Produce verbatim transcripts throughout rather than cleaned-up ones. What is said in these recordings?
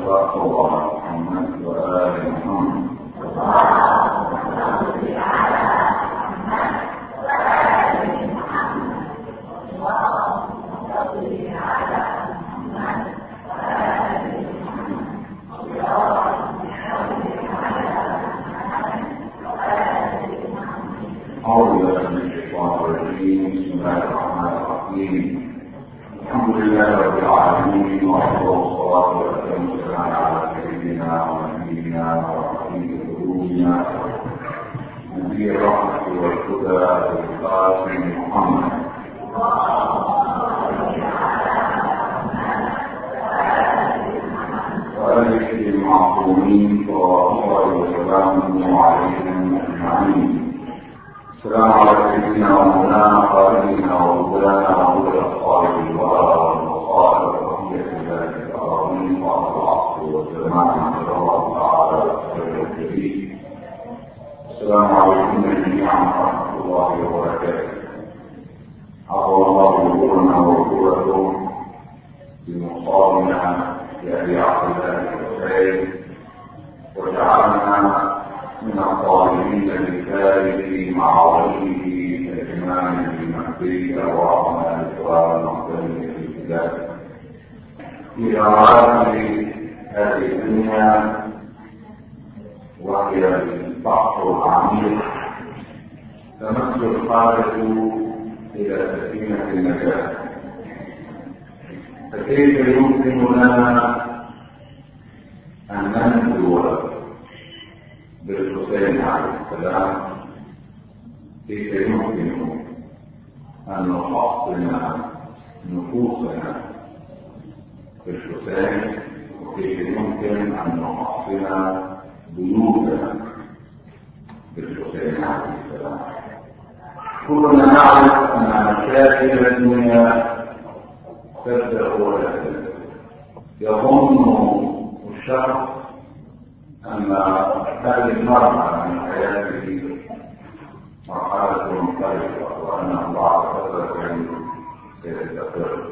على محمد وآل محمد. الحمد لله رب العالمين، والصلاة والسلام على سيدنا ونبينا وحبيب قلوبنا نبي الرحمة والهدى والقاسم محمد وآله المعصومين صلوات الله وسلامه عليهم أجمعين. السلام على سيدنا ومولانا خالدنا ومولانا ومولى الصالحين والمصائب وبقية ذلك الأراضين وعلى العصر والزمان صلى الله تعالى وسلم الكريم. السلام عليكم جميعا ورحمة الله وبركاته. عظم الله وجودنا وجودكم بمصابنا بأبي عبد الله الحسين وجعلنا من الطالبين بالفارس مع وليه الإمام المهدي وعلى الإسلام المقدم في البلاد في أراضي هذه الدنيا، وهي البحر العميق تمس الحاجة إلى سفينة النجاة. فكيف يمكن لنا أن ننجو بالحسين عليه السلام؟ كيف يمكن أن نحصن نفوسنا بالحسين؟ وكيف يمكن أن نحصن بيوتنا بالحسين عليه السلام؟ كلنا نعرف أن مشاكل الدنيا تبدأ وتبدأ. يظن الشخص أن هذه المرحلة من حياته مرحلة منطلقة، وأنه بعد فترة سيستقر،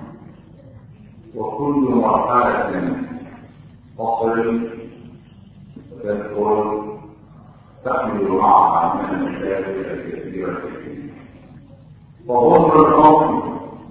وكل مرحلة تصل وتدخل تحمل معها من المشاكل الكثيرة الكثيرة. فظن الأم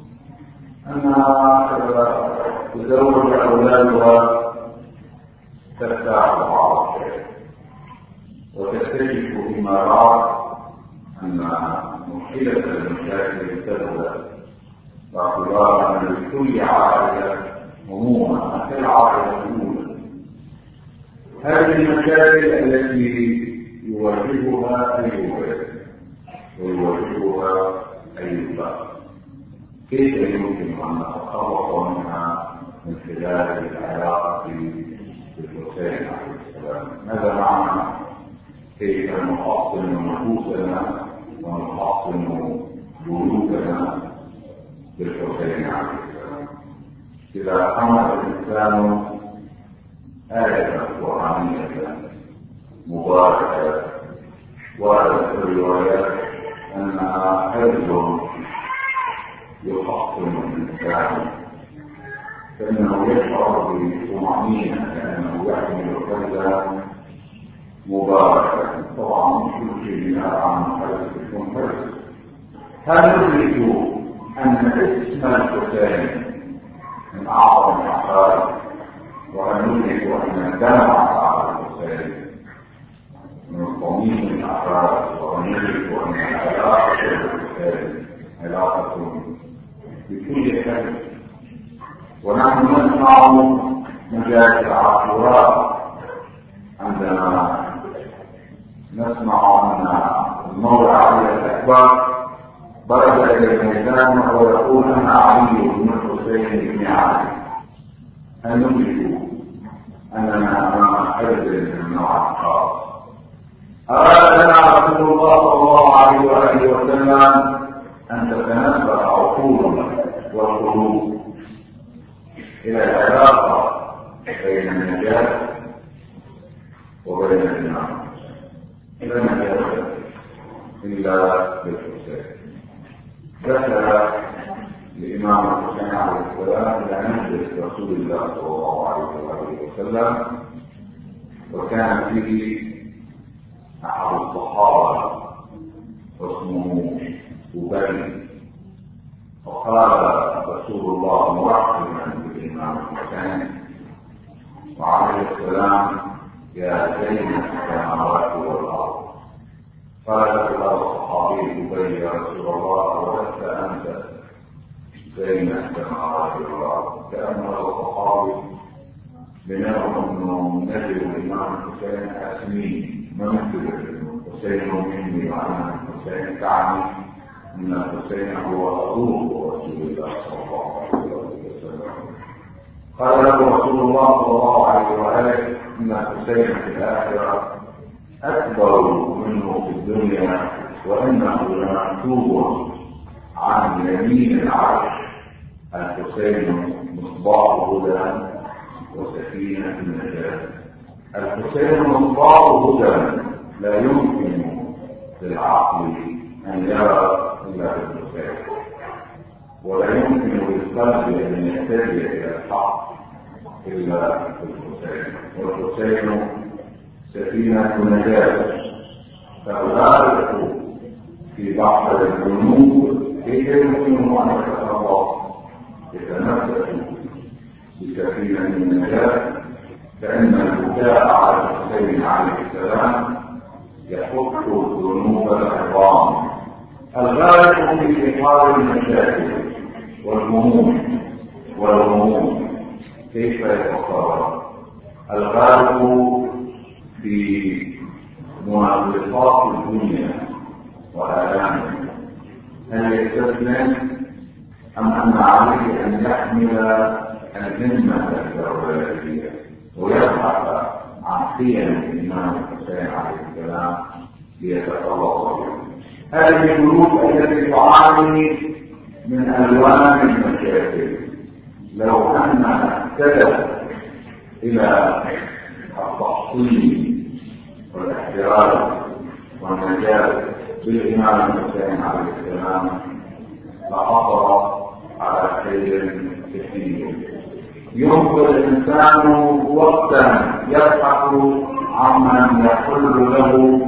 أنها تزوج أولادها ترتاح بعض الشيء، وتكتشف فيما رأت أن مشكلة المشاكل تبدأ باعتبار أن لكل عائلة هموما كالعائلة الأولى. هذه المشاكل التي يواجهها أي بيت ويواجهها أي فرد، كيف يمكن أن نتخلص منها من خلال العلاقة بالحسين عليه السلام؟ ماذا معنى كيف نحصن نفوسنا ونحصن بيوتنا بالحسين عليه السلام؟ إذا حمل الإنسان آية قرآنية مباركة وردت في الروايات أنها حرز يحصن الإنسان، فإنه يشعر بطمأنينة كأنه يحمل كذا مباركة. طبعا كل شيء عن حرز يكون حرز. هل ندرك أن اسم الحسين من أعظم الأحرار؟ وهل ندرك أن الدمع على الحسين من صميم الأحرار؟ وهل ندرك أن العلاقة بالحسين علاقة بكل حرز؟ ونحن نسمع مجاهد عاشوراء عندما نسمع أن المولى علي الأكبر برز إلى الميدان وهو يقول أنا علي بن الحسين بن علي. هل ندرك أننا أمام حرز من النوع الخاص؟ أراد لنا رسول الله صلى الله عليه وآله وسلم أن تتنبه عقولنا والقلوب إلى العلاقة بين النجاة وبين النار. لا نجاة إلا بالحسين. دخل الإمام الحسين عليه السلام إلى مجلس رسول الله صلى الله عليه عليه وسلم، وكان فيه أحد الصحابة اسمه أبي، فقال رسول الله مرحبا بالإمام الحسين وعليه السلام: يا زين السماوات والأرض. قال له الصحابي أبي: يا رسول الله ولست أنت زين السماوات والأرض. كأن الصحابي بناء أنه نجد الإمام الحسين أسمين ممثل حسين مني وأنا الحسين، تعني أن الحسين هو أبوه رسول الله صلى الله عليه وسلم. قال له رسول الله صلى الله عليه وآله: إن الحسين في الآخرة أكبر منه في الدنيا، وإنه لمكتوب عن يمين العرش: الحسين مصباح هدى وسكينة النجاة. الحسين مصباح هدى، لا يمكن للعقل أن يرى إلا بالحسين، ولا يمكن للقلب أن يهتدي إلى الحق إلا بالحسين، والحسين سفينة نجاة. فالغارق في بحر الذنوب كيف يمكنه أن يتصرف يتنفس بسفينة النجاة؟ فإن البكاء على الحسين عليه السلام يحط الذنوب العظام. الغارق في بحار المشاكل والهموم والغموم كيف يتصرف؟ الغارق في منغصات الدنيا وآلامها هل يستسلم أم أن عليه أن يحمل الهمة الجوهرية ويبحث عن قيم الإمام الحسين عليه السلام ليتخلص بها؟ هذه القلوب التي تعاني من ألوان المشاكل لو أنها اهتدت إلى التحصيل والاحتراز والنجاة بالإمام الحسين عليه السلام لحصل على خير كثير. يمكن الإنسان وقتا يبحث عمن يحل له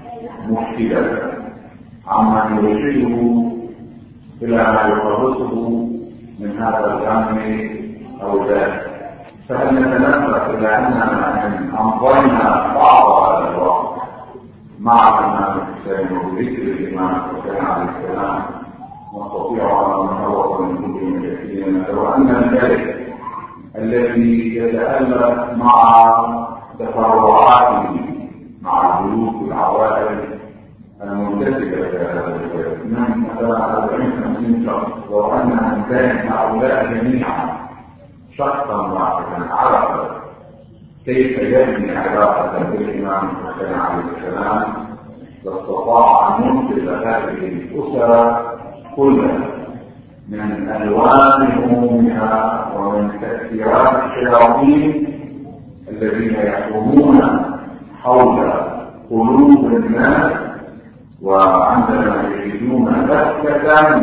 مشكلة، عمن يرشده إلى ما يخلصه من هذا الأمر أو ذاك. فهل نتنبه إلى أننا إن أمضينا بعض هذا الوقت مع الإمام الحسين وبذكر الإمام الحسين عليه السلام نستطيع أن نتخلص من كل مشاكلنا؟ لو أن الشيء الذي يتألف مع تفرعاته مع البيوت والعوائل المنتسبة إلى هذا البلد من مثلا أربعين خمسين شخص، لو أنها انتهت هؤلاء جميعا شخصا واحدا عرف كيف يبني علاقة بالإمام الحسين عليه السلام لاستطاع أن ينقذ هذه الأسرة كلها من ألوان همومها ومن تأثيرات الشياطين الذين يحكمون حول قلوب الناس، وعندما يجدون لفتة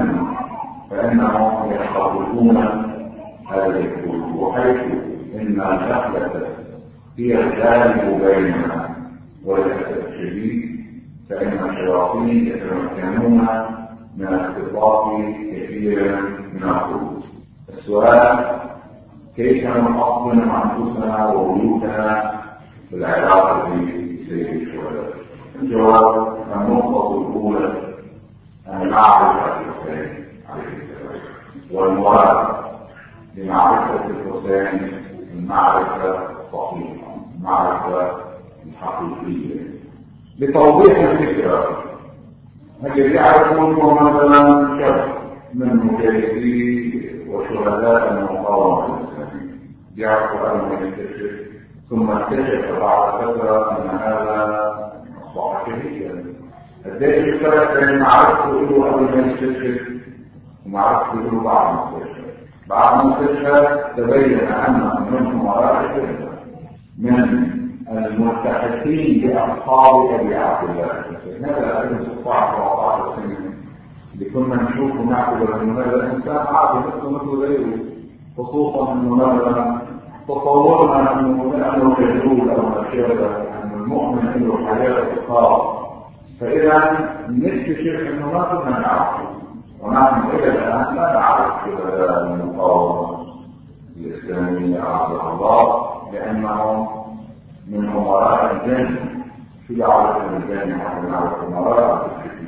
فإنهم يخطئون هذه القلوب، وحيث إن الغفلة هي الغالب بيننا وللأسف الشديد فإن الشياطين يتمكنون من اختطاف كثير من القلوب. السؤال: كيف نحصن أنفسنا وبيوتنا في العلاقة بسيد الشهداء؟ الجواب: النقطة الأولى أن نعرف الحسين عليه السلام، والمراد بمعرفة الحسين المعرفة الصحيحة، المعرفة الحقيقية. لتوضيح الفكرة، الذي يعرفون مثلا شخص من مجاهدي وشهداء المقاومة الإسلامية يعرف أنه يكتشف، ثم اكتشف بعد فترة أن هذا أصبح شهيدا. الدليل الفرق بين معرفته له قبل ما يكتشف ومعرفته له بعد ما اكتشف. بعد ما اكتشف تبين أن منهم رائع من الملتحقين بأصحاب أبي عبد الله. هذا ألف وتسعمائة وأربعة وعشرين اللي كنا نشوفه نعتبر أن هذا الإنسان عادي مثل مثل غيره، خصوصا أنه مثلا تصورنا انه لانه يجوز او ما شابه ان المؤمن عنده حياه خاصه، فاذا نكتشف انه ما كنا نعرفه، ونحن الى الان لا نعرف كذا المقاومه الاسلاميه عز الله، لانهم من امراء الجن. في عالم الجن حتى نعرف امراء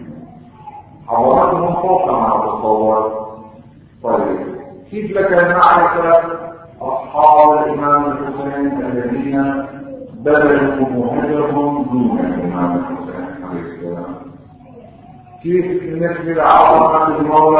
حضاراتهم فوق ما نتصور. طيب كيف لك المعرفه اصحاب الامام الحسين الذين بذلوا مهجرهم دون الامام الحسين عليه السلام؟ كيف نسبة عظمة المولى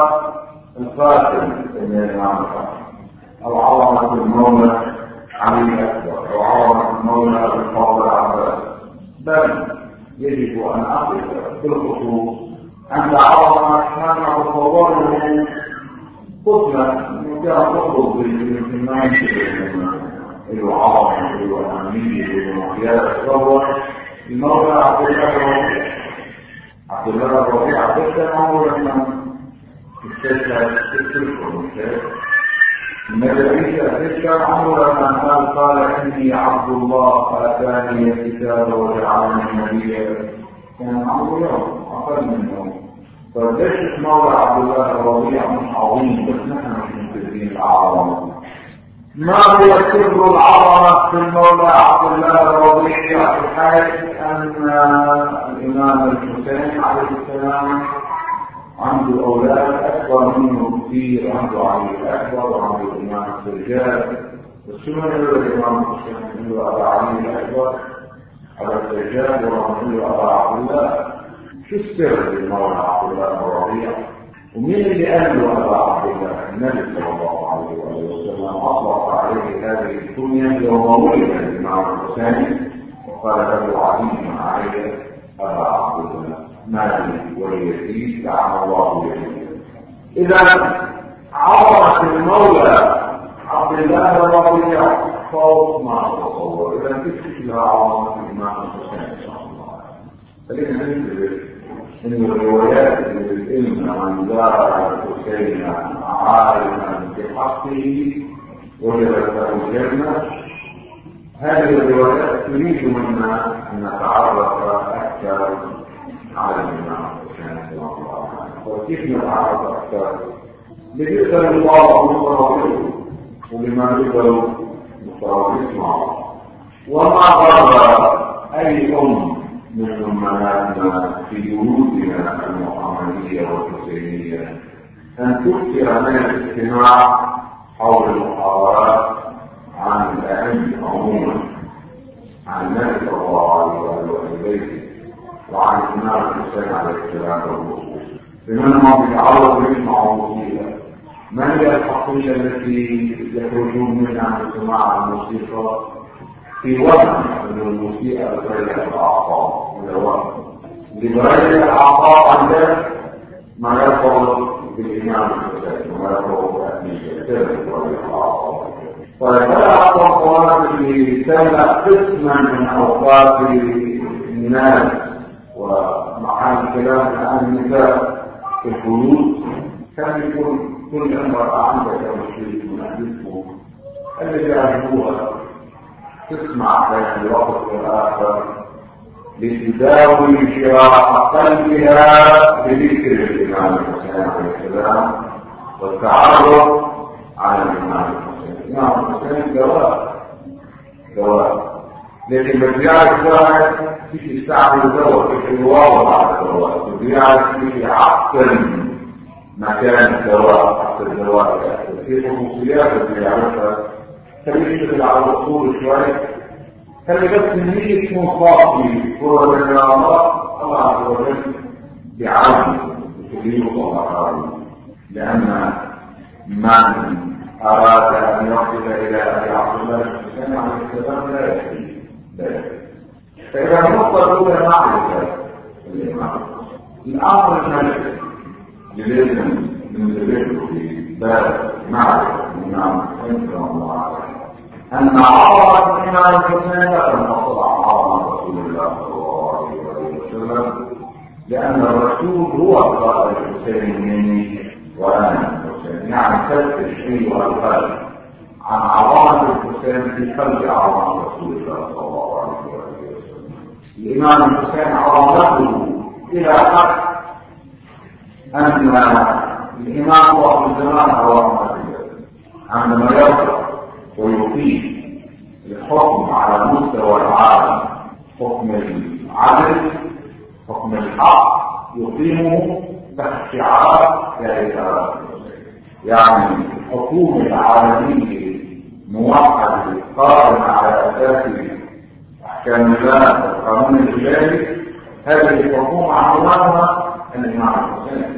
القاسم بن الامام القاسم، او عظمة المولى علي الاكبر، او عظمة المولى الفاضل العباس؟ بل يجب ان اقف بالخصوص عند عظمة ما نتصوره طفلا كان تطلب بالاهتمام له عظمة له أهمية له مقياس صور المولى عبد الله الربيع. عبد الله الربيع جدا عمره لما استشهد تذكركم الشيخ النبي عيسى استشهد عمره لما قال قال إني عبد الله آتاني الكتاب وجعلني نبيا، كان عمره يوم أقل من يوم. فليش المولى عبد الله الربيع مش عظيم؟ بس نحن مش منتبهين العظمة. ما هو سر العظمة في المولى عبد الله الربيع؟ بحيث أن الإمام الحسين عليه السلام عنده أولاد أكبر منه كثير، عنده علي الأكبر وعنده الإمام السجاد. بس شو من يقول الإمام الحسين؟ عنده أبا علي الأكبر على السجاد وعنده أبا عبد الله. شو السر للمولى عبد الله الربيع؟ ومين اللي قال له أبا عبد الله؟ النبي صلى الله عليه وسلم أطلق عليه هذه الكنية يوم ولد الإمام الحسين وقال له علي علي أبا عبد الله مالي وليزيد لعن الله يزيد. إذا عظمة المولى عبد الله الربيع فوق ما تصور. إذا تكتشف لها عظمة الإمام الحسين إن شاء الله. فلذا ننتبه إن الروايات اللي بالعلم عن دار الحسين عالما بحقه وجدت له الجنة، هذه الروايات تريد منا أن نتعرف أكثر على الإمام الحسين رضي الله عنه. وكيف نتعرف أكثر؟ ليقدر الله مترابطه ولما يقدر مترابط معه. وما ضر أي أم من أمهاتنا في جهودنا المحمدية والحسينية أن تكثر من الاستماع حول المحاضرات عن الأئمة عموما، عن النبي صلى الله عليه وسلم وعن الإمام الحسين عليه السلام والخصوص، بمنهم يتعرضوا يسمعوا موسيقى. ما هي الحقيقة التي يخرجون منها من سماع الموسيقى؟ في وقت من الموسيقى بتريح الأعصاب، لبريح الأعصاب عندك ما يرتبط بالإمام الحسين وما يرتبط بأهمية تريح الأعصاب. فهذا الأعصاب التي تملأ قسما من أوقات الناس ومع الكلام عن النساء في البيوت، كان يكون كل امرأة عندها مشكلة من أهلته الذي يعرفوها تسمع بين الوقت والآخر لتداوي شراء قلبها بذكر الإمام الحسين عليه السلام والتعرف على الإمام الحسين. الإمام الحسين دواء دواء، لكن بيعرف واحد كيف يستعمل دواء، كيف يواظب على الدواء، بيعرف كيف يعقل مكان الدواء تحت الدواء، في خصوصيات اللي يعرفها. خليه يشتغل على الأصول شوي، خلي بس النية تكون صافي هو بين الله الله عز وجل بعالم وتغيير الله، لأن من أراد أن يصل إلى أبي عبد الله الحسين عليه السلام لا يكفي لا يكفي. فإذا النقطة الأولى معرفة الإمام. الأمر الثالث لازم ننتبه في باب معرفة الإمام الحسين رضي الله عنه أن عظمة الإمام الحسين لا تنقصر عن عظمة رسول الله صلى الله عليه وسلم، لأن الرسول هو قائد الحسين مني وأنا الحسين، يعني فتش أيها القلب عن عظمة الحسين في قلب عظمة رسول الله صلى الله عليه وسلم. الإمام الحسين عظمته إلى حد أن الإمام وقت الزمان عظمة عندما يرجع ويقيم الحكم على مستوى العالم، حكم العدل، حكم الحق، يقيمه تحت شعار لا. يعني الحكومة العالمية موحدة قائمة على أساس أحكام الله والقانون الإلهي، هذه الحكومة عنوانها الإمام الحسين.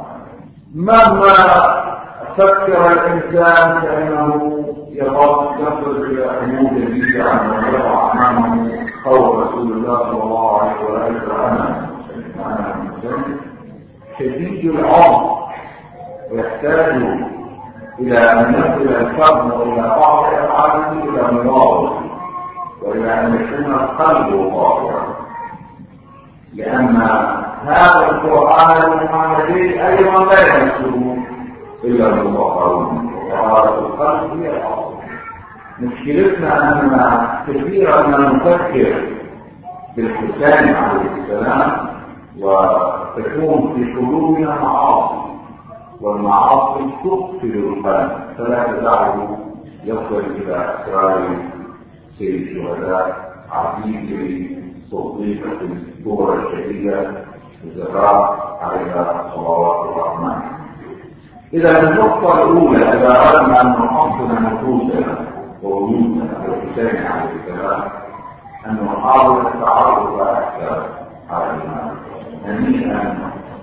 مهما فكر الإنسان كأنه يصل إلى حدود جديدة عن ويضع أمامه قول رسول الله صلى الله عليه وسلم أنا المسلم شديد العمق، ويحتاج إلى أن يصل الفهم وإلى بعض أفعاله إلى مواضع، وإلى أن يكون القلب طاهرا، لأن هذا القرآن المحمدي أيضا لا يمسه إلا المطهرون، وطهارة القلب هي الأصل. مشكلتنا أن كثيرا ما نفكر بالحسين عليه السلام وتكون في قلوبنا معاصي، والمعاصي تقتل القلب فلا تدعه يصل إلى أسرار سيد الشهداء عزيز صديقة الكبرى الشهيدة الزهراء عليها صلوات الرحمن. إذا النقطة الأولى إذا أردنا أن نحصن نفوسنا ووجودنا بالحسين عليه السلام أن نحاول التعرف أكثر على الإمام هنيئا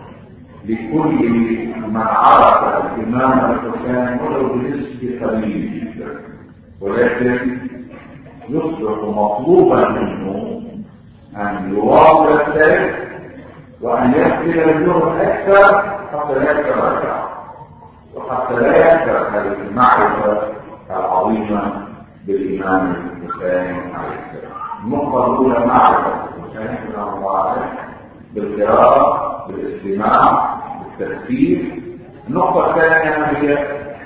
لكل من عرف الإمام الحسين ولو بنسبة قليلة جدا، ولكن يصبح مطلوبا منه أن يواصل السير وأن يبذل الجهد أكثر حتى لا يتراجع، وحتى لا يكثر هذه المعرفة العظيمة بالإمام الحسين عليه السلام. النقطة الأولى معرفة الحسين رضي الله عنه بالقراءة، بالاستماع، بالتفكير. النقطة الثانية هي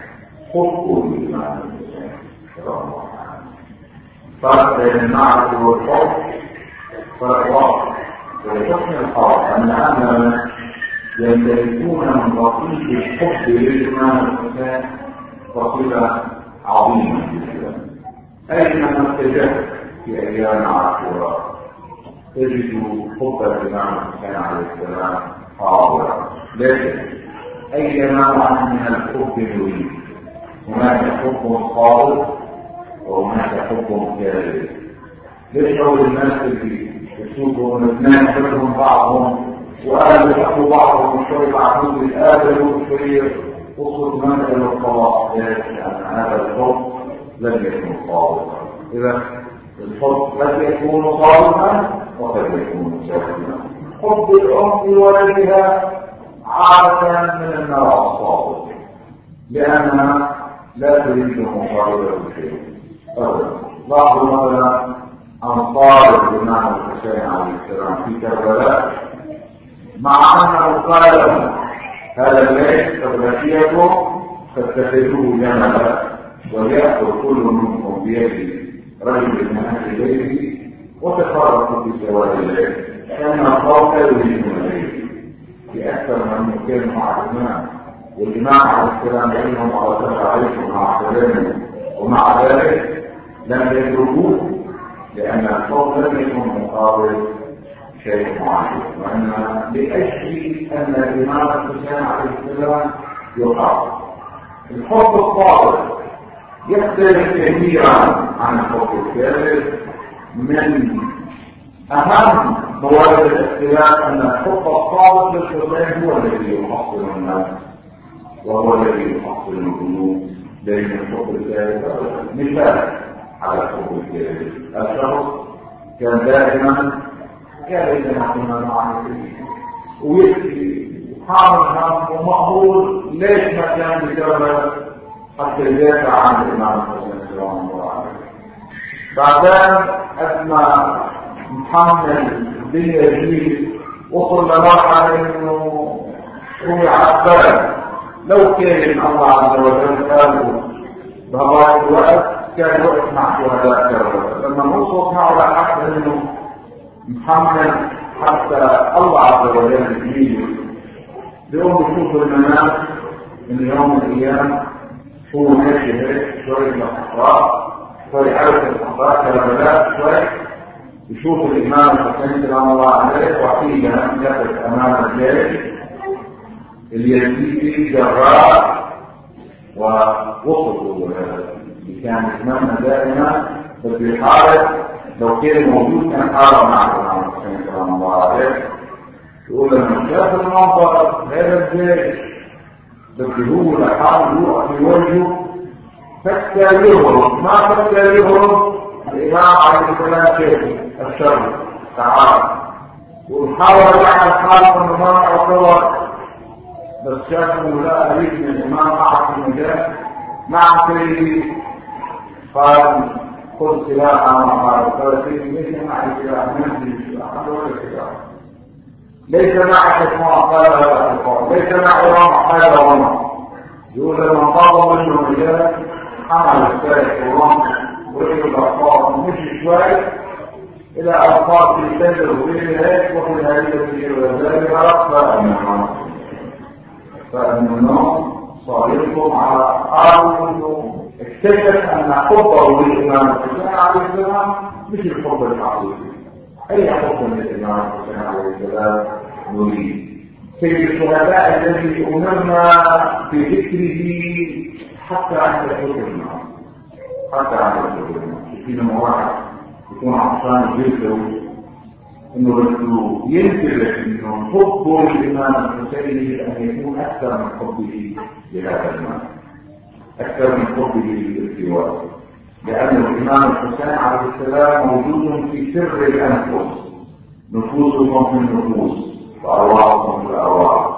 حب الإمام الحسين رضي الله عنه. فرق بين المعرفة والحب فرق واضح، ولحسن الحب أن أهلنا يمتلكون من رصيد الحب للإمام الحسين رصيدة عظيمة جدا. أينما اتجهت في أيام عاشوراء تجد حب الإمام الحسين عليه السلام حاضرا، لكن أي نوع من الحب نريد؟ هناك حب صادق وهناك حب كاذب. يشعر الناس اللي يشوفوا الاثنين يحبهم بعضهم وقالوا يحبوا بعضهم شوي بعدين يتقابلوا شوي وصلت مسألة الطلاق، لأن هذا الحب لن يكون صادقا. إذا الحب قد يكون صادقا وقد يكون كاذبا. حب الأم لولدها عادة من النوع الصادق، لأنها لا تريد مقاربة شيء أبدا. لاحظوا مثلا أنصار الإمام الحسين عليه السلام في كربلاء، مع أنه قال هذا الليل فبكيكم فاتخذوه جملا وليأخذ كل منكم بيد رجل من أهل بيته وتفرقوا في سواد الليل، كان الخوف يريدون الليل في أكثر من مكان مع الإمام، والإمام عليه السلام بينهم على سبع عليكم مع سلامه، ومع ذلك لم يتركوه لأن الخوف لم يكن مقابل شيء معين، وإنما لأجل أن الإمام الحسين عليه السلام يقع. الحب الصادق يختلف كثيرا عن الحب الكاذب. من أهم موارد الاختلاف أن الحب الصادق للحسين هو الذي يحصل الناس وهو الذي يحصل القلوب، بين الحب الكاذب مثال على الحب الكاذب. الشخص كان دائما كان إذا كنا معه ويبكي وحامل هم ومقبول ليش ما كان بكرة حتى يدافع عن الإمام الحسين صلى الله عليه وسلم. بعدين أثنى محمد بن يزيد وصل لمرحلة إنه هو عباد، لو كان الله عز وجل قاله بهذا الوقت كان وقت مع شهداء كربلاء، لما نوصل معه لحتى انه محمد حتى الله عز وجل يجيبه بيقوم بيشوف المنام من يوم من الايام هو ماشي هيك شويه لحظات شويه عرف الحظات كربلاء شويه يشوف الامام الحسين سلام الله عليه وحيدا يقف امام الجيش اليزيدي جراح ووصلوا اللي كان يتمنى دائما بس يحارب لو كان موجود كان حارب مع الامام الحسين سلام الله عليه. يقول لما شاف المنظر هذا الجيش بده هو لحاله يوقف في وجهه فكر يهرب، ما فكر يهرب الامام عليه السلام شافه الشر تعالى وحاول يعمل حاله انه ما يعتبر بس شافوا لا أريد من الإمام أعرف المجال مع كريه قال خذ سلاحا وقال قال سيدي ليس معي سلاح منزل سلاح ولا سلاح ليس معي حكمة قال ولا حكمة ليس معي رمح قال رمح. يقول لما انقضوا منه الرجال حمل السلاح ورمح ورجل الأطفال مشي شوي إلى أطفال في سنة وبين هيك وفي هذه التي وذلك فأمنهم فأنه صارتهم على أرض اكتشف أن حبه للإمام الحسين عليه السلام مش الحب الحقيقي. أي حب من الإمام الحسين عليه السلام نريد سيد الشهداء الذي أمرنا بذكره حتى عند الحكم حتى عند الحكم فينا مواعظ يكون عطشان جلده انه بده ينتبه انه حبه للامام الحسين يجب ان يكون اكثر من حبه لهذا المال اكثر من حبه للاستواء، لان الامام الحسين عليه السلام موجود في سر الانفس نفوسهم في النفوس وارواحهم في الارواح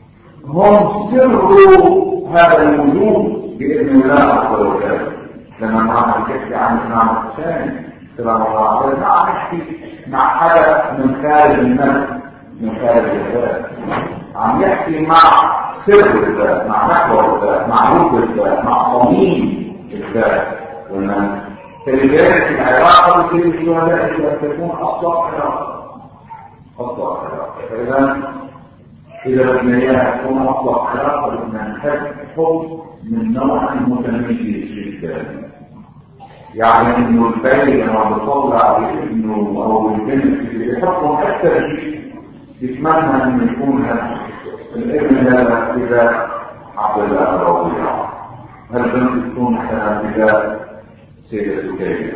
هم سر هذا الوجود باذن الله عز وجل. لما نعرف نحكي عن الامام الحسين سلام الله عليه ما عم نحكي مع حدا من خارج النفس من خارج الذات، عم يحكي مع سر الذات مع محور الذات مع روح الذات مع صميم الذات والنفس. فلذلك العلاقه بين الشهداء يجب ان تكون اصلا علاقه اصلا علاقه. فاذا اذا بدنا اياها تكون اصلا علاقه بدنا نحب حب من نوع متميز جدا، يعني انه البالغ لما بيطلع ابنه او البنت بيحطهم اكثر شيء يتمنى انه يكون الابن هذا اذا عبد الله الرضيع هالبنت تكون مثلا اذا سيدة كريمة.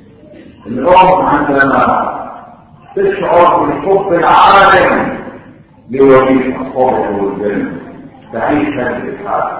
الام عندما تشعر بالحب العالم لولي اصحابه والبنت تعيش هذه الحاله.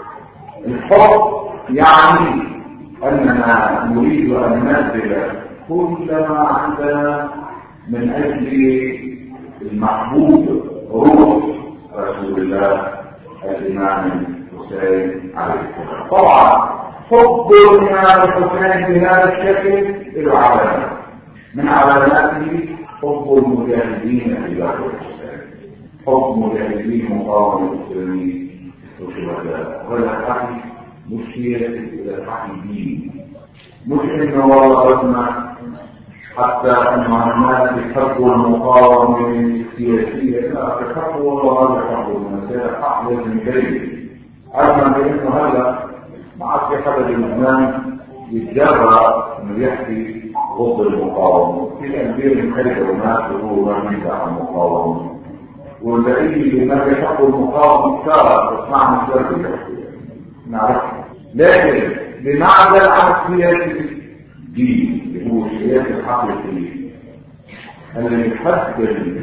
الحب يعني أننا نريد أن نبذل كل ما عندنا من أجل المحبوب روح رسول الله الإمام الحسين عليه السلام. طبعا حب الإمام الحسين بهذا الشكل له علامات، من علاماته حب المجاهدين لله الحسين، حب مجاهدين مقاومة المسلمين والشهداء. ولا حكي مشكلة إلى الحكي دين، مش إنه والله حتى أن الناس يحبوا المقاومة السياسية، لا يحبوا والله يحبوا المسائل حق لازم كريم. أما بأنه هذا ما عاد في حدا بلبنان يتجرأ إنه يحكي ضد المقاومة، في الأنبياء الخير والناس هو ما يمدح المقاومة، والبعيد اللي ما يحبوا المقاومة كثار بس ما عم يسرد نعرف. لكن بمعزل عن السياسي دين اللي هو السياسي الحقيقي الذي يحب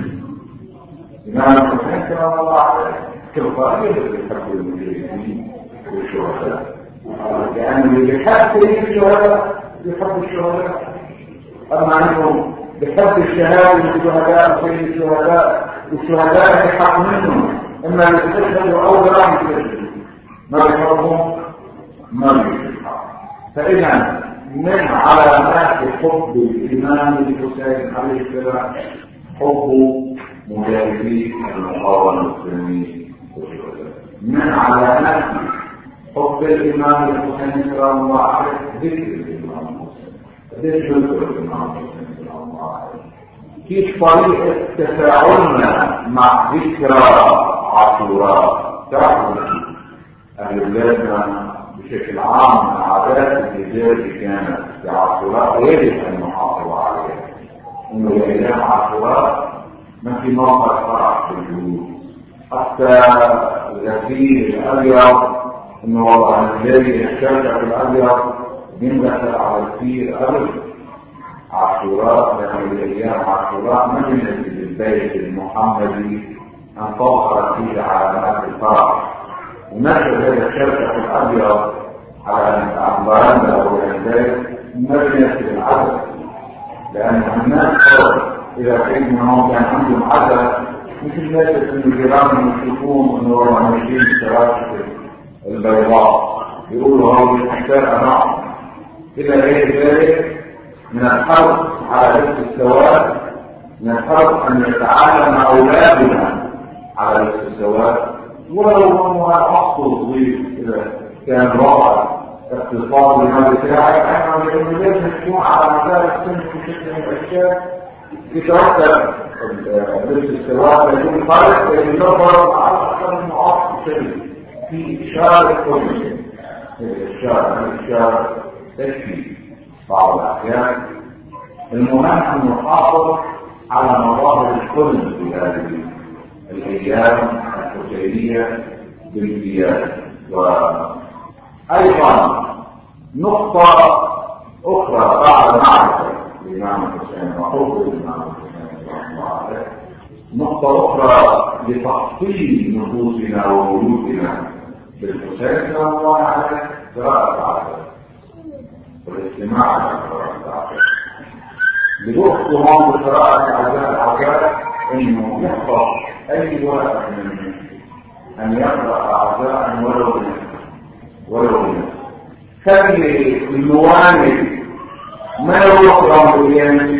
الإمام الحسين سلام الله عليه تلقائيا يحب المجاهدين والشهداء، لأن اللي يحب الشهداء يحب الشهداء. أما أنه بحب الشهادة والشهداء وسيد الشهداء والشهداء يحق منهم، إما يستشهدوا أو لا يستشهدوا ما يحبهم ما يستشهدوا. فإذا من علامات حب الإمام الحسين عليه السلام حب مجاهدي المقاومة المسلمين والشهداء. من علامات حب الإمام الحسين سلام الله عليه، ذكر الإمام الحسين، ذكر الإمام الحسين سلام الله عليه. كيف طريقة تفاعلنا مع ذكرى عاشوراء؟ تعرفوا أهل بلادنا بشكل عام من عادات التجارة كانت في عاشوراء يجب أن نحافظ عليها. إنه أيام عاشوراء ما في موقع فرح في البيوت، حتى الغسيل الأبيض إنه والله الذي الشركة الأبيض ينزل على الكثير قبل عاشوراء، لأن أيام عاشوراء ما ينزل البيت المحمدي أن تظهر فيه علامات الفرح، ونشر هذا الشركة الأبيض على البرندة أو البيت ما ينزل العدد، لأن الناس إذا كان منهم كان عندهم عدد مثل الناس إنه جيرانهم يشوفون إنه والله ماشيين بشراشة البيضاء يقولوا هذه الأحساء أنواع إلى غير ذلك من الحرص على لبس السواد، من الحرص أن يتعلم أولادنا على لبس السواد، ولو أنه أخطر صغير إذا كان رائع اقتصاد لما بتاعي احنا لازم نكون على مدار السن في شكل من الاشياء يتوقع لبس السواد يكون فرق بين النظر على اكثر من معاصر شيء في اشاره كل شيء. الاشاره الاشاره تكفي بعض الاحيان. المهم ان نحافظ على مظاهر الكل في هذه الايام الحسينيه بالامتياز. أيضا نقطة أخرى بعد معرفة الإمام الحسين وحب الإمام الحسين رحمه الله عليه، نقطة أخرى لتحصيل نفوسنا وولودنا بالحسين رحمه الله عليه، قراءة العقل والاستماع على قراءة العقل. لوقتهم بقراءة العقل إنه يحفظ أي واحد منهم أن يقرأ أعزاء ولو بنفسه ولو بنفسه. خلي الموانئ ما يوقع باليمن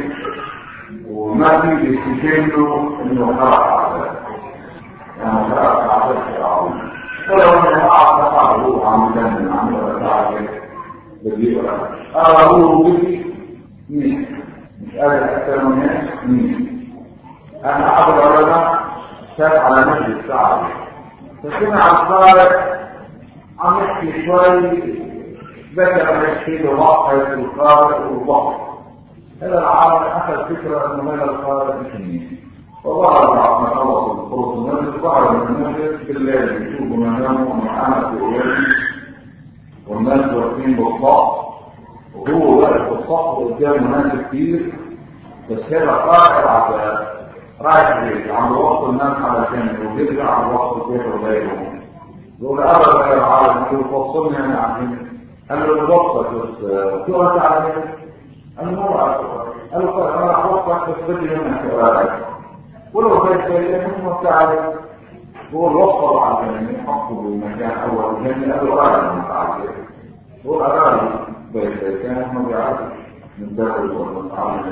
وما في بيستجنه انه قرأ أعزاء، يعني قرأ أعزاء في العظيم ولو أنه أعطى قعده عن مدن عن مدن بدي أراه بدي مين مش قادر أكثر من ناس مين. أنا أحضر علماء شاب على مجلس ساعة فكنا عن صالح عم يحكي شوي ذكر يحكي له واقع القارئ والبحر. هذا العالم أخذ فكرة أنه هذا القارئ مش مين، وظهر بعد ما خلص الخروج الناس ظهر من المسجد بالليل يشوفوا منامه ومعانا في أولادي والناس واقفين بالصف وهو واقف بالصف قدام ناس كتير، بس هذا قارئ على رايح بيت عم يوصل الناس على جنب وبيرجع عم يوصل بيت وغيرهم. يقول أبدا يا عالم يقول وصلني أنا عن قال له الوصفة بس شو أنت على كده؟ قال له ما بعرف. قال له أنا أحوصك بس بدي منك سؤالك ولو كيف كيف هم تعالى. هو الوصفة على الجنة يحطه بالمكان أول جنة قال له أرى المتعالي. هو أرى بيت كان ما بيعرفش من داخل والمتعالي.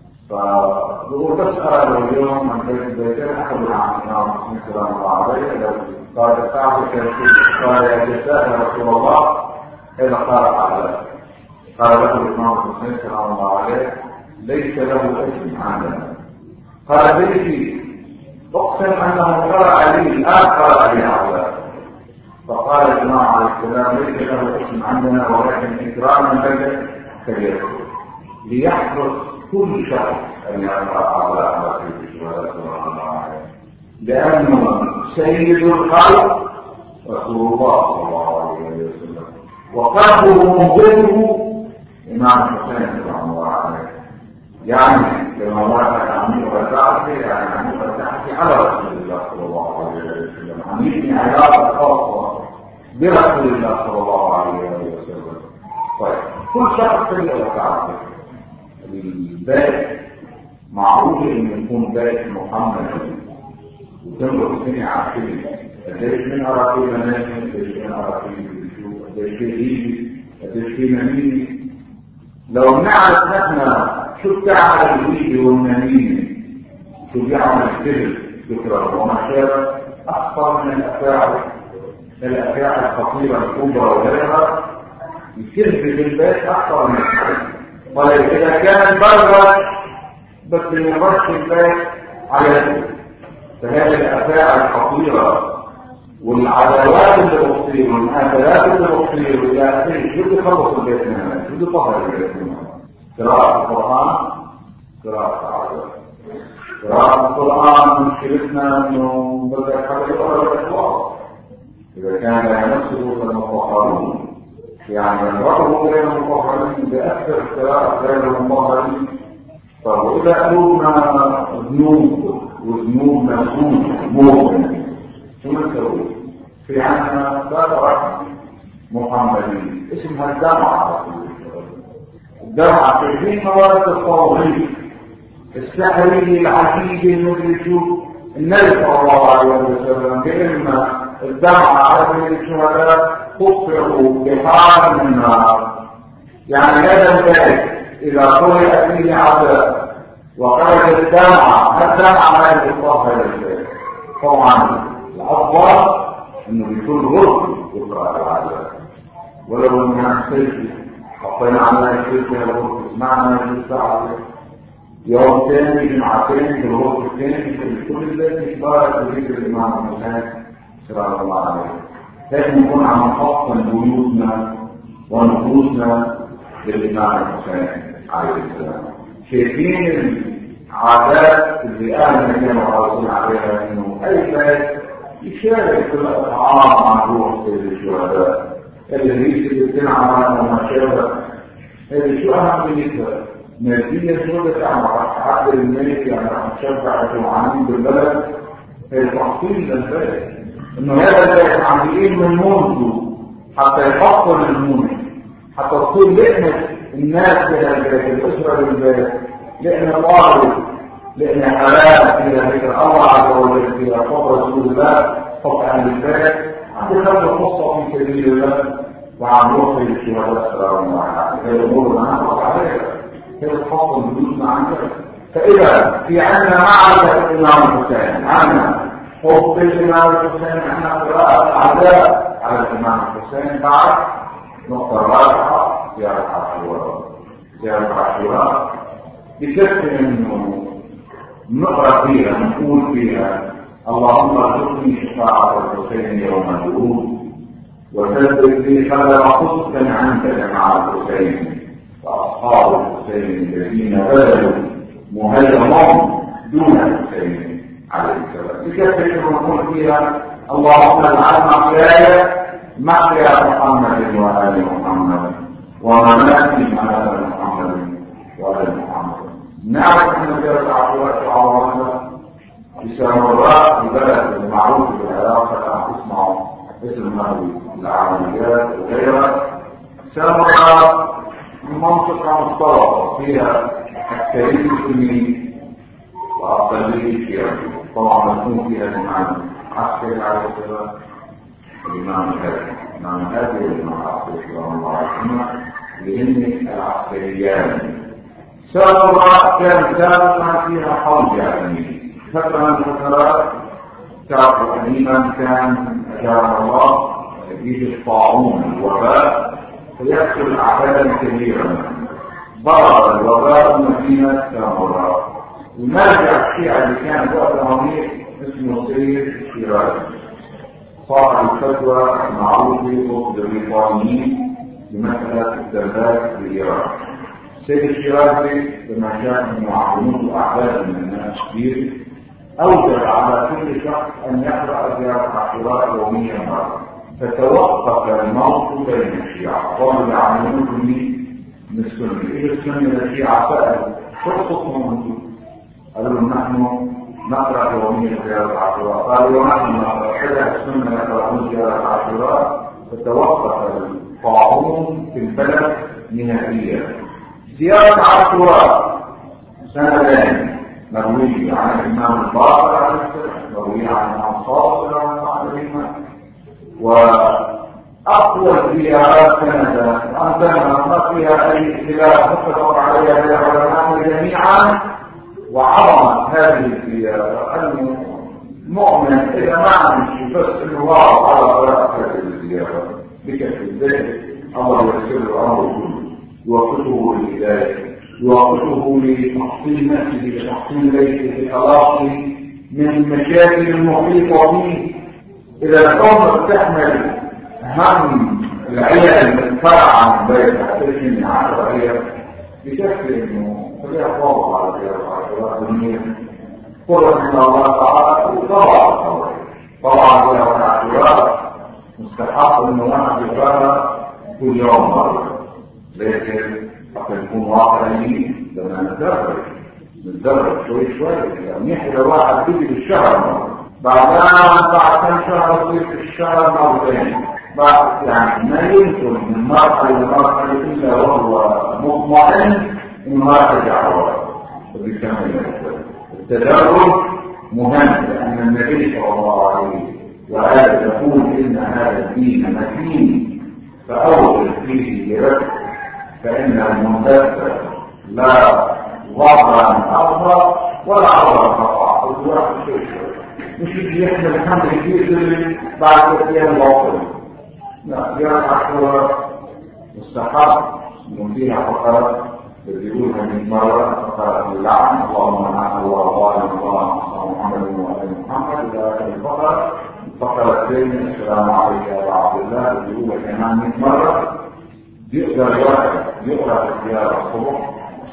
فهو بس أرى اليوم عن بيت بيتين أحد عن الإمام الحسين سلام الله عليه قال تعرف قال يا جزاء يا رسول الله إذا قال على قال له الإمام الحسين سلام الله عليه ليس له اسم عندنا. قال بيتي اقسم أنه قرأ لي الآن قرأ لي على. فقال الإمام عليه السلام ليس له اسم عندنا ولكن إكراما لك كبير ليحرص كل شخص أن يقرأ على رسول الله عليه لأنه سيد الخلق رسول الله صلى الله عليه وسلم وقلبه منظره إمام الحسين رحمه الله عليه. يعني لما وافق عن وزعته يعني عن وزعته على رسول الله صلى الله عليه وسلم عن يبني علاقة خاصة برسول الله صلى الله عليه وسلم. طيب كل شخص يقرأ تعرف البيت معروف انه يكون بيت محمد وتمرق الدنيا على كده قديش من اراضي منازل قديش من اراضي بيشوف قديش في ايدي قديش في منيني. لو نعرف نحن شو بتعمل الايدي والمنيني شو بيعمل السر فكره وما شابه اكثر من الافاعي الأشياء الخطيرة الكبرى وغيرها يكذب في البيت أكثر من الحديث. طيب إذا كان برد بس يمرش البيت على فهذه الأشياء الخطيرة والعداوات اللي بتصير والمآثرات اللي بتصير إلى آخره شو بده يخلص البيت منها؟ شو بده يطهر البيت منها؟ قراءة القرآن، قراءة العربية. قراءة القرآن مشكلتنا إنه بدك حدا يقرأ الإخلاص. إذا كان لا يمسه فالمطهرون يعني الرجل غير المطهرين بأكثر قراءة غير المطهرين. طب وإذا قلوبنا ذنوب وذنوب مسؤول مؤمن شو نسوي؟ في عندنا ثلاثة محمدين اسمها الدمعة. الدمعة في مواد التوضيح السحري العجيب المدري شو النبي صلى الله عليه وسلم بإما الدمعة على الشهداء تطفئ بحار من النار. يعني هذا البيت إذا قرأ فيه عذاب وخرج الدمعة الدمعة ما يتطهر البيت. طبعا الأفضل إنه بيكون غرب يقرأ العذاب ولو إنها سلسلة حطينا على السلسلة الغرب اسمعنا الساعة يوم ثاني جمعتين في الغرب الثاني في كل البيت يتبارك بذكر الإمام الحسين صلى الله عليه وسلم. لكن نكون عم نحصن بيوتنا ونفوسنا للإمام الحسين عليه السلام. شايفين العادات اللي أهلنا كانوا عاوزين عليها إنه أي بيت يشارك في الأطعام عن روح سيد الشهداء الرئيس اللي بتنعمل وما شابه. هذه شو أهم بالنسبة نتيجة شو بتعمل عبد الملك يعني عم تشجع الجوعانين بالبلد هي تحصيل للبلد إنه هذا البيت عم يقيم من منذ حتى يفصل المنذ حتى تصير لقمة الناس لها البيت الأسرة للبيت لقمة طارق لقمة حلال فيها ذكر الله عز وجل فيها فضل رسول الله فضل أهل البيت عم يخلوا قصة في سبيل الله وعم يوصل للشهداء سلام الله عليه. هذه الأمور ما نحرص عليها هي تحصل بيوتنا عن ذلك. فإذا في عندنا معرفة الإمام الحسين عندنا حب الإمام الحسين عندنا قراءة العذاب على الإمام الحسين بعد نقطة رابعة زيارة عاشوراء. زيارة عاشوراء بكثر إنه نقرأ فيها نقول فيها اللهم ارزقني شفاعة الحسين يوم الورود وثبت لي خبر صدقا عنك مع الحسين وأصحاب الحسين الذين بذلوا مهاجمهم دون الحسين عليه السلام. بكثر إنه نقول فيها اللهم اجعل محياي محيا محمد وآل محمد ومماتي ممات محمد وآل محمد. نعرف أن زيارة عاشوراء تعاوننا بسامراء البلد المعروف بالعلاقة اسمه اسم هذه العمليات وغيرها. سامراء منطقة مختلطة فيها التاريخ السني وأقلية الشيعة. طبعا مفهوم فيها المعنى عسكري عليه السلام الإمام الهادي الإمام الهادي والإمام العسكري صلى الله عليه وسلم لأن العسكريان. سامراء كان سابقا فيها حوض يعني فترة من الفترات تعرف قديما كان أجار الله يجي الطاعون الوباء فيحصل أعدادا كبيرة. ضرب الوباء مدينة سامراء. المرجع الشيعي اللي كان وقتها هناك اسمه سيد الشيرازي صاحب الفتوى المعروف ضد البريطانيين بمسألة الدبابات في إيران. سيد الشيرازي لما كان من معلومات وأعداد من الناس كثير أوجب على كل شخص أن يقرأ زيارة عاشوراء يوميا مرة. فتوقف الموت بين الشيعة قالوا يعلمونكم من السنة. إذا السنة الشيعة سألوا فرصتهم أنتم قالوا لهم نحن نقرأ يوميا زيارة عاشوراء. قالوا ونحن نقرأ حتى السنة يقرأون زيارة عاشوراء. فتوقف الطاعون في البلد نهائيا. زيارة عاشوراء سنتين مروية عن الإمام الباقر عليه السلام مروية عن الإمام صادق عليه وأقوى الزيارات سنة وأنتنا ما فيها أي اختلاف متفق عليها العلماء جميعا. وعظمت هذه الزيارة أنه مؤمن إذا ما عملش بس إنه واقع على طريقة الزيارة بكفي ذلك الله يسر الأمر كله، يوفقه للهداية، يوفقه لتحصيل نفسه، لتحصيل بيته، لخلاصه من المشاكل المحيطة به. إذا الأمة تحمل هم العيال الفرع عن بيت عشرين من عشر عيال بكفي إنه خليها فوضى على الزيارة الدنيا قرة من الله تعالى. وطبعا طبعا زي العشرات مستحق إنه واحد يقرأ كل يوم مرة، لكن حتى نكون واقعيين لما نتدرج نتدرج شوي شوي. يعني نحن واحد بيجي بالشهر مرة، بعدها بعد كم شهر يصير في الشهر مرتين، بعد يعني ما يمكن من مرحلة لمرحلة إلا وهو مطمئن إنه ما يرجع ورا. فبيكمل التدرج مهم، لأن النبي صلى الله عليه وآله يقول إن هذا الدين متين فأول فيه برد، فإن المنتفع لا وضعا أفضل ولا عضا قطع. الواحد شيء مش يجي يحمل الحمد كثير بعد كثير الوصل، لا يرجع شوى مستحب من فيها فقط بيقولها من مرة فقط اللعن اللهم نعم الله وظالم الله محمد وآل محمد إلى آخر الفقرة. الفقرة الثانية السلام عليك يا عبد الله بيقولها كمان مئة مرة. يقدر الواحد يقرأ الزيارة الصبح،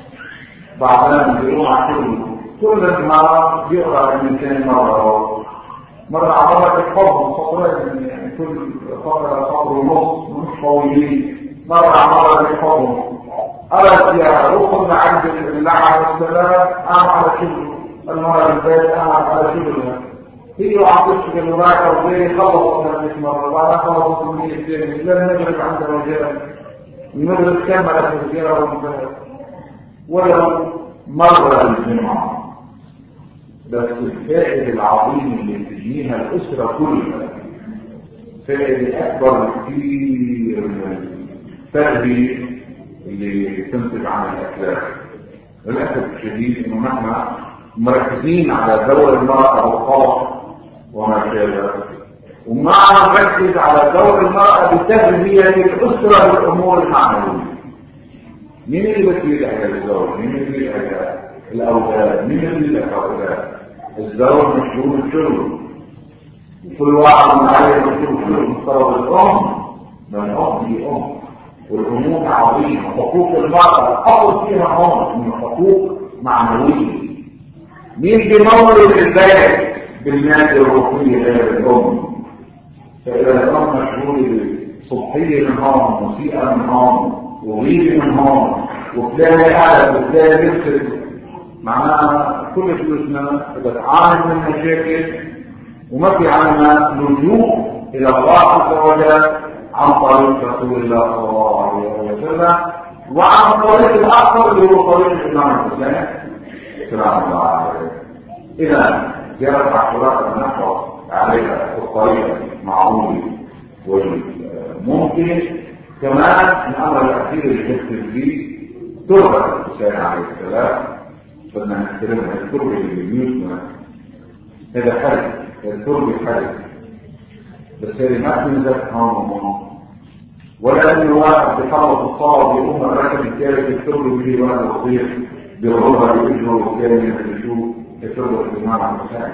بعدين بيقوم كل كل مرة يقرأ مئتين مرة، مرة عبارة الحب سطرين، يعني كل فقرة سطر ونص مش طويلين، مرة عبارة الحب أرى الزيارة وصل عند الله عليه السلام أنا على شغل المرة البيت أنا على شغلها هي وعطيش بالوراثة وغيري خلصت هذه مرة وأنا خلصت من الثاني لن نجرب عند رجال المدرس كملت الزيارة وانتهت ولو مرة الجمعة. بس الفائدة العظيمة اللي تجيها الأسرة كلها فائدة أكبر كثير من التربية اللي تنتج عن الأخلاق. للأسف الشديد إنه نحن مركزين على دور المرأة والطلاق وما شابه، وما نركز على دور المرأة بتربية الأسرة والأمور المعنوية. مين اللي بتريد على الزوج؟ مين اللي بتريد على الأولاد؟ مين اللي بتريد على الأولاد؟ الزوج مشغول بالشغل، وكل واحد من عليه مشغول بالشغل. مفترض الأم من الأم هي أم، والأمور عظيمة. حقوق المرأة أقل فيها هون من حقوق معنوية. مين بيمول البيت بالمادة الروحية غير الأم؟ فإذا الأم مشغول بصبحية من هون، موسيقى من هون، وغيب من هون، وتلاقي قاعد وتلاقي نفسك، معناها كل فلوسنا بتعاني من مشاكل وما في عنا لجوء إلى الله عز وجل عن طريق رسول الله صلى الله عليه وسلم، وعن طريق الأكثر اللي هو طريق الإمام الحسين سلام الله عليه. إذا زيارة عشرات نحفظ عليها الطريقة معقولة والممكن. كمان الأمر الأخير اللي نكتب فيه تربة الحسين عليه السلام، بدنا نحترمها. التربة اللي بيوتنا هذا حرج، التربة حرج، بس هذه ما تنزل هون وهون، ولا أنه واحد بحرص الصلاة بيقوم الركب الثالث التربة بيجي واحد صغير بيغربها بيجره والثاني يشوف التربة الإمام الحسين.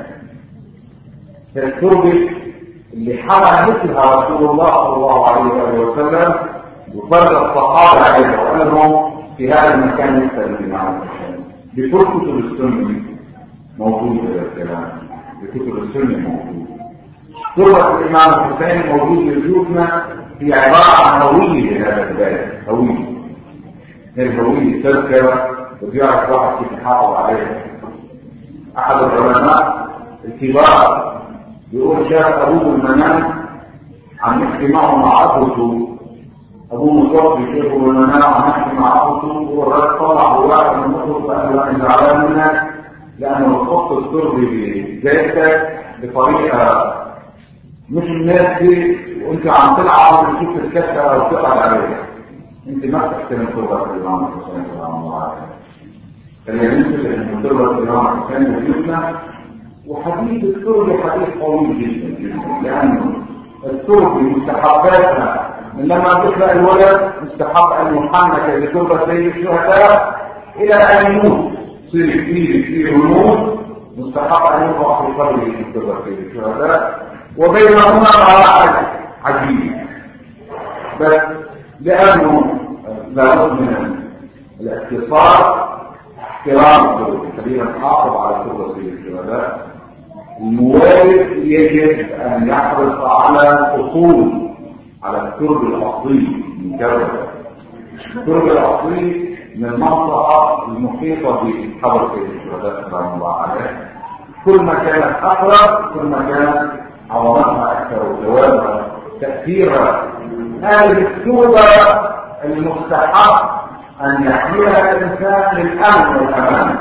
التربة اللي حمل مثلها رسول الله صلى الله عليه وسلم وفرق الصحابة عليه وأنهم في هذا المكان يكتب الإمام الحسين. بكل كتب السنة موجود هذا الكلام، بكتب السنة موجود. تربة الإمام الحسين موجود بجوفنا في عبارة عن هوية لهذا البلد، هوية. الهوية تذكرة وبيعرف واحد كيف يحافظ عليها. أحد العلماء الكبار يقول شاف أبوه المنام عن يحكي معه مع أخوته، أبوه متوفي شافه المنام عن يحكي مع أخوته، والرجل طلع بواحد من أخوته فقال له أنا زعلان منك لأنه الخط السري بجايتك بطريقة مش الناس دي، وأنت عم تلعب وتشوف الكسرة وتقعد عليها، أنت ما تحترم تربة الإمام الحسين صلى الله عليه وسلم. خلينا ننسى أن تربة الإمام الحسين بيوتنا وحديث التربي حديث طويل جدا جدا، لأنه التربي مستحباتها من لما تخلق الولد مستحب أن يحنك لتربة سيد الشهداء إلى أن يموت، يصير كثير كثير يموت، مستحب أن يوضع في قبره لتربة سيد الشهداء، وبينهما مراحل عجيبة. بس لأنه لابد من الاتصال احترام التربة، خلينا نحافظ على تربة سيد الشهداء. الموالد يجب أن يحرص على الأصول، على التربة الأصلي من كذا. التربة الأصلي من المنطقة المحيطة بحضر سيد الشهداء سلام الله عليه. كل ما كانت أقرب كل ما كان عواملها أكثر وجوابها تأثيرها. هذه التربة المستحق أن يحملها الإنسان للأمن والأمان.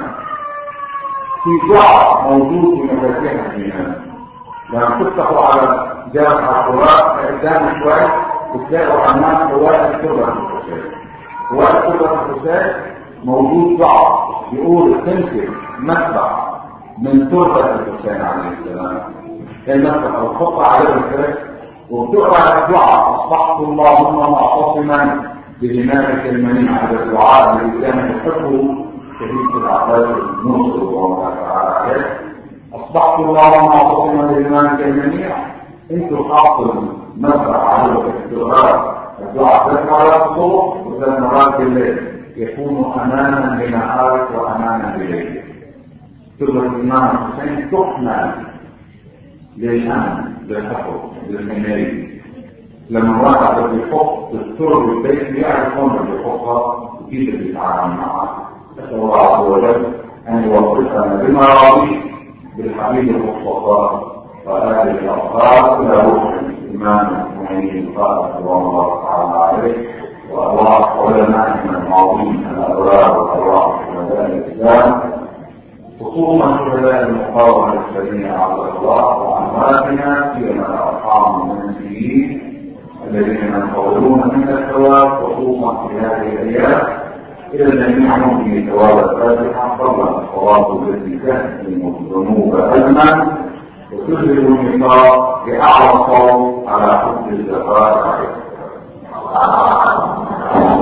في دعاء موجود في مفاتيح الإيمان، لما تفتحوا على جامع القراء قدام شوي وتلاقوا أمام حوالي التربة الحسين. حوالي التربة الحسين موجود دعاء يقول تنكر مسبح من تربة الحسين عليه السلام، المسبح أو تحط عليه الكرس وتقرأ الدعاء: أصبحت اللهم معتصما بإمامك المنيع. هذا الدعاء الذي كان يحبه شهيد العباس النصر والله تعالى عليه. أصبحت اللهم معتصما بإمامك المنيع. انتوا حاصل مسبح عليه الدعاء، الدعاء ثلاث مرات الصبح وثلاث مرات بالليل، يكون أمانا لنهارك وأمانا بليلك. تبقى الإمام الحسين تحمل للأمن، للحفظ، للحماية. لما واحد بيحط التربة البيت يعرفون بيحطها وكيف بيتعامل معها. أسأل الله عز وجل أن يوفقنا بمراضيه بالحبيب المصطفى وآله الأطهار إلى روح الإمام المعين القائد رضوان الله تعالى عليه، وأرواح علمائنا المعظيم الأبرار وأرواح شهداء الإسلام، خصوصا شهداء المقاومة الذين أعز الله وأمواتنا فيما الأرحام المنزلين الذين ينتظرون من الثواب، خصوصا في هذه الأيام. إلى الجميع ممكن ثواب الفاتحة فضلا الصلاة التي تهدم الذنوب ألما وتجلب النفاق بأعلى صوت على حب الزكاة عليه.